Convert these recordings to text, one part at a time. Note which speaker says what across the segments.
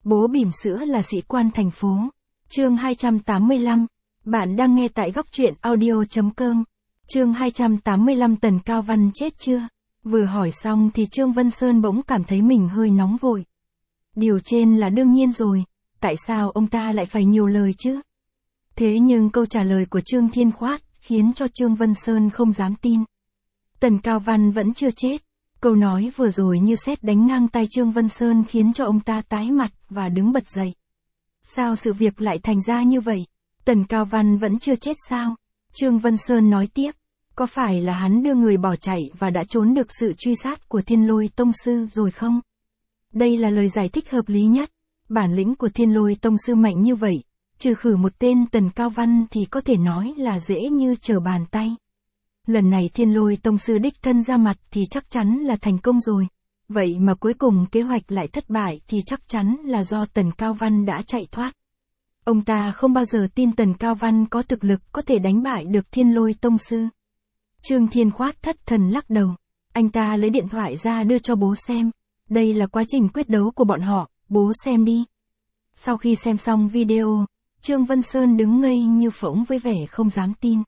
Speaker 1: Bố bỉm sữa là sĩ quan thành phố. Chương 285. Bạn đang nghe tại góc truyện audio.com. Chương 285 Tần Cao Văn chết chưa? Vừa hỏi xong thì Trương Vân Sơn bỗng cảm thấy mình hơi nóng vội. Điều trên là đương nhiên rồi, tại sao ông ta lại phải nhiều lời chứ? Thế nhưng câu trả lời của Trương Thiên Khoát khiến cho Trương Vân Sơn không dám tin. Tần Cao Văn vẫn chưa chết. Câu nói vừa rồi như sét đánh ngang tai Trương Vân Sơn khiến cho ông ta tái mặt và đứng bật dậy. Sao sự việc lại thành ra như vậy? Tần Cao Văn vẫn chưa chết sao? Trương Vân Sơn nói tiếp. Có phải là hắn đưa người bỏ chạy và đã trốn được sự truy sát của Thiên Lôi Tông Sư rồi không? Đây là lời giải thích hợp lý nhất. Bản lĩnh của Thiên Lôi Tông Sư mạnh như vậy, trừ khử một tên Tần Cao Văn thì có thể nói là dễ như trở bàn tay. Lần này Thiên Lôi Tông Sư đích thân ra mặt thì chắc chắn là thành công rồi. Vậy mà cuối cùng kế hoạch lại thất bại thì chắc chắn là do Tần Cao Văn đã chạy thoát. Ông ta không bao giờ tin Tần Cao Văn có thực lực có thể đánh bại được Thiên Lôi Tông Sư. Trương Thiên Khoát thất thần lắc đầu. Anh ta lấy điện thoại ra đưa cho bố xem. Đây là quá trình quyết đấu của bọn họ, bố xem đi. Sau khi xem xong video, Trương Vân Sơn đứng ngây như phỗng với vẻ không dám tin.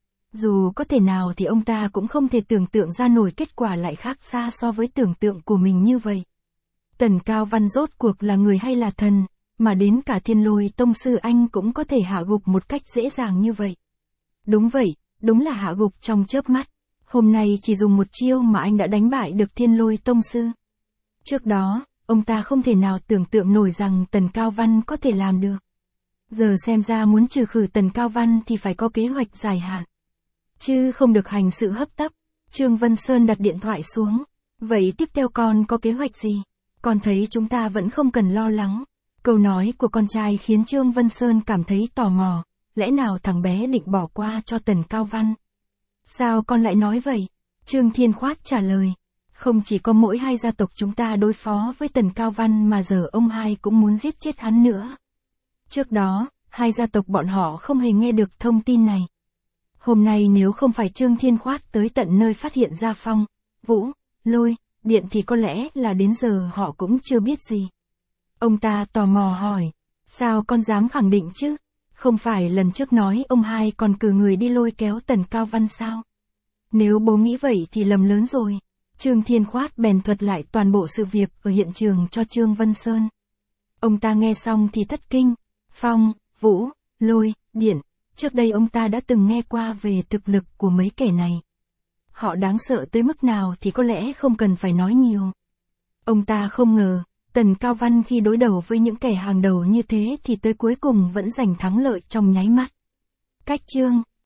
Speaker 1: Dù có thể nào thì ông ta cũng không thể tưởng tượng ra nổi kết quả lại khác xa so với tưởng tượng của mình như vậy. Tần Cao Văn rốt cuộc là người hay là thần, mà đến cả Thiên Lôi Tông Sư anh cũng có thể hạ gục một cách dễ dàng như vậy. Đúng vậy, đúng là hạ gục trong chớp mắt. Hôm nay chỉ dùng một chiêu mà anh đã đánh bại được Thiên Lôi Tông Sư. Trước đó, ông ta không thể nào tưởng tượng nổi rằng Tần Cao Văn có thể làm được. Giờ xem ra muốn trừ khử Tần Cao Văn thì phải có kế hoạch dài hạn, chứ không được hành sự hấp tấp. Trương Vân Sơn đặt điện thoại xuống. Vậy tiếp theo con có kế hoạch gì? Con thấy chúng ta vẫn không cần lo lắng. Câu nói của con trai khiến Trương Vân Sơn cảm thấy tò mò. Lẽ nào thằng bé định bỏ qua cho Tần Cao Văn? Sao con lại nói vậy? Trương Thiên Khoát trả lời. Không chỉ có mỗi hai gia tộc chúng ta đối phó với Tần Cao Văn mà giờ ông hai cũng muốn giết chết hắn nữa. Trước đó, hai gia tộc bọn họ không hề nghe được thông tin này. Hôm nay nếu không phải Trương Thiên Khoát tới tận nơi phát hiện ra Phong, Vũ, Lôi, Điện thì có lẽ là đến giờ họ cũng chưa biết gì. Ông ta tò mò hỏi, sao con dám khẳng định chứ? Không phải lần trước nói ông hai còn cử người đi lôi kéo Tần Cao Văn sao? Nếu bố nghĩ vậy thì lầm lớn rồi. Trương Thiên Khoát bèn thuật lại toàn bộ sự việc ở hiện trường cho Trương Vân Sơn. Ông ta nghe xong thì thất kinh. Phong, Vũ, Lôi, Điện. Trước đây ông ta đã từng nghe qua về thực lực của mấy kẻ này. Họ đáng sợ tới mức nào thì có lẽ không cần phải nói nhiều. Ông ta không ngờ, Tần Cao Văn khi đối đầu với những kẻ hàng đầu như thế thì tới cuối cùng vẫn giành thắng lợi trong nháy mắt. Cách chương